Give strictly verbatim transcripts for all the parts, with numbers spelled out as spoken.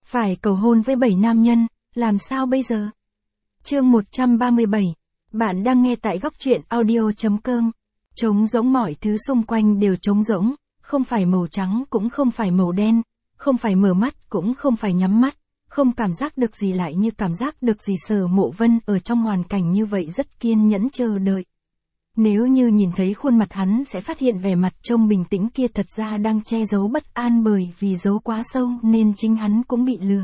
Phải cầu hôn với bảy nam nhân, làm sao bây giờ? Chương một trăm ba mươi bảy. Bạn đang nghe tại góc truyện audio chấm com. Trống rỗng, mọi thứ xung quanh đều trống rỗng, không phải màu trắng cũng không phải màu đen, không phải mở mắt cũng không phải nhắm mắt, không cảm giác được gì lại như cảm giác được gì. Sở Mộ Vân ở trong hoàn cảnh như vậy rất kiên nhẫn chờ đợi. Nếu như nhìn thấy khuôn mặt hắn sẽ phát hiện vẻ mặt trông bình tĩnh kia thật ra đang che giấu bất an, bởi vì giấu quá sâu nên chính hắn cũng bị lừa.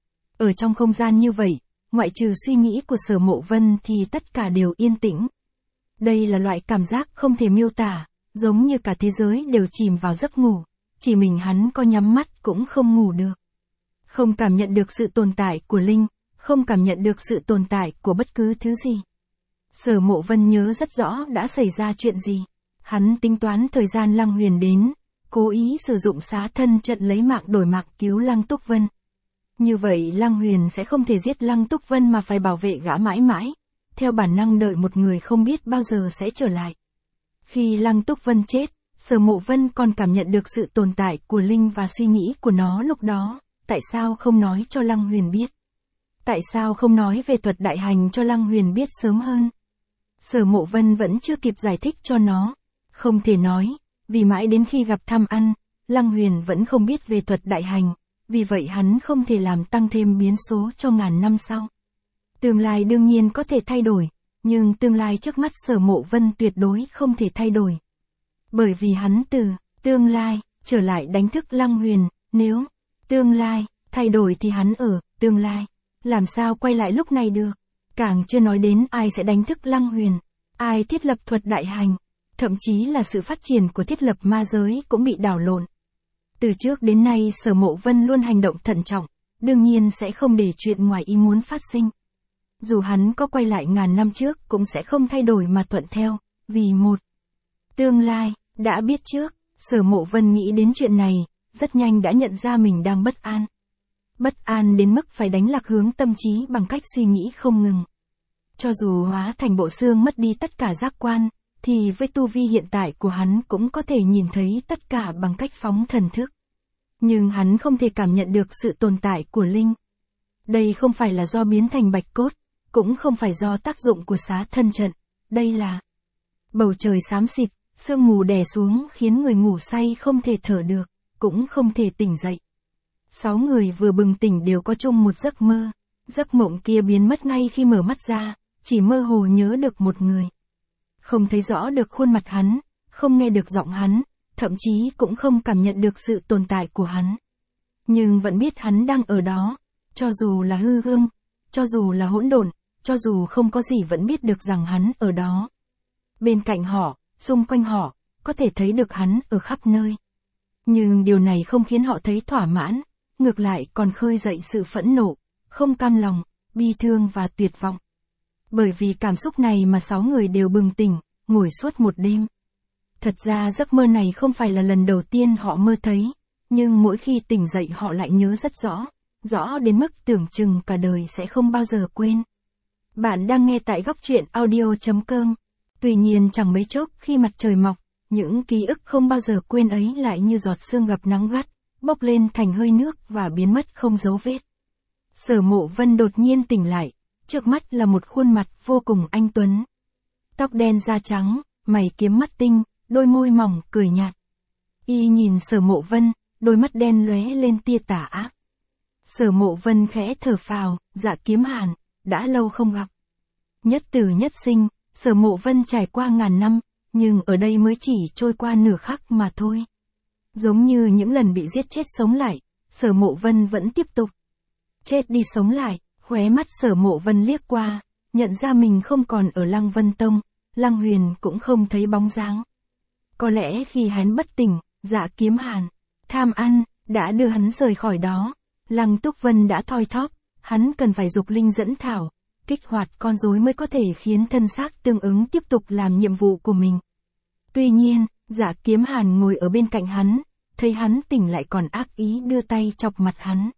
Ở trong không gian như vậy, ngoại trừ suy nghĩ của Sở Mộ Vân thì tất cả đều yên tĩnh. Đây là loại cảm giác không thể miêu tả, giống như cả thế giới đều chìm vào giấc ngủ, chỉ mình hắn có nhắm mắt cũng không ngủ được. Không cảm nhận được sự tồn tại của Linh, không cảm nhận được sự tồn tại của bất cứ thứ gì. Sở Mộ Vân nhớ rất rõ đã xảy ra chuyện gì. Hắn tính toán thời gian Lăng Huyền đến, cố ý sử dụng xá thân trận lấy mạng đổi mạng cứu Lăng Túc Vân. Như vậy Lăng Huyền sẽ không thể giết Lăng Túc Vân mà phải bảo vệ gã mãi mãi, theo bản năng đợi một người không biết bao giờ sẽ trở lại. Khi Lăng Túc Vân chết, Sở Mộ Vân còn cảm nhận được sự tồn tại của Linh và suy nghĩ của nó lúc đó, tại sao không nói cho Lăng Huyền biết? Tại sao không nói về thuật đại hành cho Lăng Huyền biết sớm hơn? Sở Mộ Vân vẫn chưa kịp giải thích cho nó. Không thể nói, vì mãi đến khi gặp thăm ăn, Lăng Huyền vẫn không biết về thuật đại hành, vì vậy hắn không thể làm tăng thêm biến số cho ngàn năm sau. Tương lai đương nhiên có thể thay đổi, nhưng tương lai trước mắt Sở Mộ Vân tuyệt đối không thể thay đổi. Bởi vì hắn từ tương lai trở lại đánh thức Lăng Huyền, nếu tương lai thay đổi thì hắn ở tương lai làm sao quay lại lúc này được? Càng chưa nói đến ai sẽ đánh thức Lăng Huyền, ai thiết lập thuật đại hành, thậm chí là sự phát triển của thiết lập ma giới cũng bị đảo lộn. Từ trước đến nay Sở Mộ Vân luôn hành động thận trọng, đương nhiên sẽ không để chuyện ngoài ý muốn phát sinh. Dù hắn có quay lại ngàn năm trước cũng sẽ không thay đổi mà thuận theo, vì một tương lai đã biết trước. Sở Mộ Vân nghĩ đến chuyện này, rất nhanh đã nhận ra mình đang bất an. Bất an đến mức phải đánh lạc hướng tâm trí bằng cách suy nghĩ không ngừng. Cho dù hóa thành bộ xương mất đi tất cả giác quan, thì với tu vi hiện tại của hắn cũng có thể nhìn thấy tất cả bằng cách phóng thần thức. Nhưng hắn không thể cảm nhận được sự tồn tại của Linh. Đây không phải là do biến thành bạch cốt, cũng không phải do tác dụng của xá thân trận, đây là bầu trời xám xịt, sương mù đè xuống khiến người ngủ say không thể thở được, cũng không thể tỉnh dậy. Sáu người vừa bừng tỉnh đều có chung một giấc mơ, giấc mộng kia biến mất ngay khi mở mắt ra, chỉ mơ hồ nhớ được một người. Không thấy rõ được khuôn mặt hắn, không nghe được giọng hắn, thậm chí cũng không cảm nhận được sự tồn tại của hắn. Nhưng vẫn biết hắn đang ở đó, cho dù là hư hương, cho dù là hỗn độn, cho dù không có gì vẫn biết được rằng hắn ở đó. Bên cạnh họ, xung quanh họ, có thể thấy được hắn ở khắp nơi. Nhưng điều này không khiến họ thấy thỏa mãn, ngược lại còn khơi dậy sự phẫn nộ, không cam lòng, bi thương và tuyệt vọng. Bởi vì cảm xúc này mà sáu người đều bừng tỉnh, ngồi suốt một đêm. Thật ra giấc mơ này không phải là lần đầu tiên họ mơ thấy, nhưng mỗi khi tỉnh dậy họ lại nhớ rất rõ, rõ đến mức tưởng chừng cả đời sẽ không bao giờ quên. Bạn đang nghe tại góc truyện audio chấm com. Tuy nhiên chẳng mấy chốc khi mặt trời mọc, những ký ức không bao giờ quên ấy lại như giọt sương gặp nắng gắt, bốc lên thành hơi nước và biến mất không dấu vết. Sở Mộ Vân đột nhiên tỉnh lại, trước mắt là một khuôn mặt vô cùng anh tuấn. Tóc đen da trắng, mày kiếm mắt tinh, đôi môi mỏng cười nhạt. Y nhìn Sở Mộ Vân, đôi mắt đen lóe lên tia tà ác. Sở Mộ Vân khẽ thở phào, Dạ Kiếm Hàn, đã lâu không gặp. Nhất tử nhất sinh, Sở Mộ Vân trải qua ngàn năm, nhưng ở đây mới chỉ trôi qua nửa khắc mà thôi. Giống như những lần bị giết chết sống lại, Sở Mộ Vân vẫn tiếp tục chết đi sống lại. Khóe mắt Sở Mộ Vân liếc qua, nhận ra mình không còn ở Lăng Vân Tông, Lăng Huyền cũng không thấy bóng dáng. Có lẽ khi hắn bất tỉnh, Dạ Kiếm Hàn tham ăn đã đưa hắn rời khỏi đó. Lăng Túc Vân đã thoi thóp, hắn cần phải dục linh dẫn thảo, kích hoạt con rối mới có thể khiến thân xác tương ứng tiếp tục làm nhiệm vụ của mình. Tuy nhiên, Dạ Kiếm Hàn ngồi ở bên cạnh hắn, thấy hắn tỉnh lại còn ác ý đưa tay chọc mặt hắn.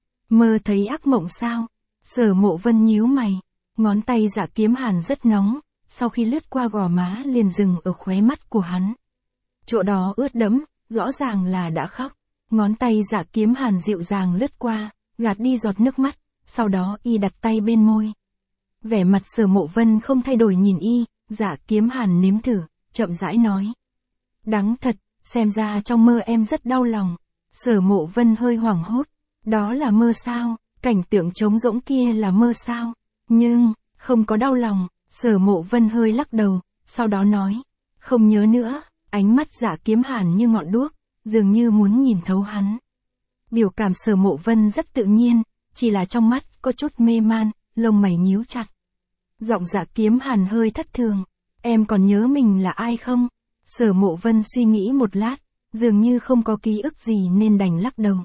Mơ thấy ác mộng sao? Sở Mộ Vân nhíu mày, ngón tay Dạ Kiếm Hàn rất nóng, sau khi lướt qua gò má liền dừng ở khóe mắt của hắn. Chỗ đó ướt đẫm, rõ ràng là đã khóc. Ngón tay Dạ Kiếm Hàn dịu dàng lướt qua, gạt đi giọt nước mắt, sau đó y đặt tay bên môi. Vẻ mặt Sở Mộ Vân không thay đổi nhìn y, Dạ Kiếm Hàn nếm thử, chậm rãi nói. Đắng thật, xem ra trong mơ em rất đau lòng. Sở Mộ Vân hơi hoảng hốt. Đó là mơ sao? Cảnh tượng trống rỗng kia là mơ sao? Nhưng, không có đau lòng. Sở Mộ Vân hơi lắc đầu, sau đó nói. Không nhớ nữa. Ánh mắt Dạ Kiếm Hàn như ngọn đuốc, dường như muốn nhìn thấu hắn. Biểu cảm Sở Mộ Vân rất tự nhiên, chỉ là trong mắt có chút mê man, lông mày nhíu chặt. Giọng Dạ Kiếm Hàn hơi thất thường. Em còn nhớ mình là ai không? Sở Mộ Vân suy nghĩ một lát, dường như không có ký ức gì nên đành lắc đầu.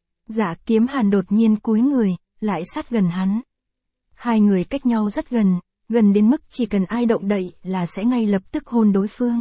Dạ Kiếm Hàn đột nhiên cúi người, lại sát gần hắn. Hai người cách nhau rất gần, gần đến mức chỉ cần ai động đậy là sẽ ngay lập tức hôn đối phương.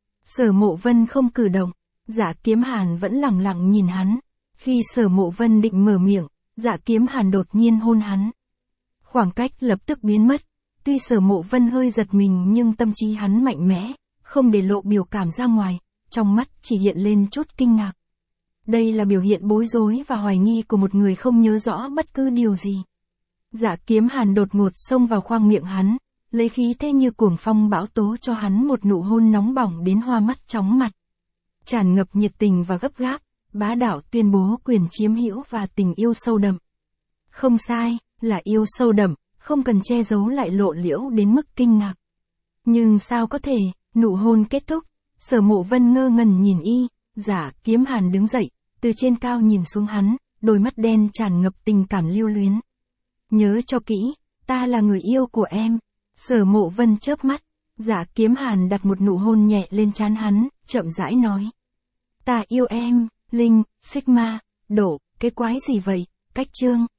Sở Mộ Vân không cử động, Dạ Kiếm Hàn vẫn lặng lặng nhìn hắn. Khi Sở Mộ Vân định mở miệng, Dạ Kiếm Hàn đột nhiên hôn hắn. Khoảng cách lập tức biến mất, tuy Sở Mộ Vân hơi giật mình nhưng tâm trí hắn mạnh mẽ, không để lộ biểu cảm ra ngoài, trong mắt chỉ hiện lên chút kinh ngạc. Đây là biểu hiện bối rối và hoài nghi của một người không nhớ rõ bất cứ điều gì. Dạ Kiếm Hàn đột ngột xông vào khoang miệng hắn, lấy khí thế như cuồng phong bão tố cho hắn một nụ hôn nóng bỏng đến hoa mắt chóng mặt. Tràn ngập nhiệt tình và gấp gáp, bá đạo tuyên bố quyền chiếm hữu và tình yêu sâu đậm. Không sai, là yêu sâu đậm, không cần che giấu lại lộ liễu đến mức kinh ngạc. Nhưng sao có thể, nụ hôn kết thúc, Sở Mộ Vân ngơ ngẩn nhìn y, Dạ Kiếm Hàn đứng dậy, từ trên cao nhìn xuống hắn, đôi mắt đen tràn ngập tình cảm lưu luyến. Nhớ cho kỹ, ta là người yêu của em. Sở Mộ Vân chớp mắt, Dạ Kiếm Hàn đặt một nụ hôn nhẹ lên trán hắn, chậm rãi nói. Ta yêu em, Linh, Sigma, Độ, cái quái gì vậy, cách chương.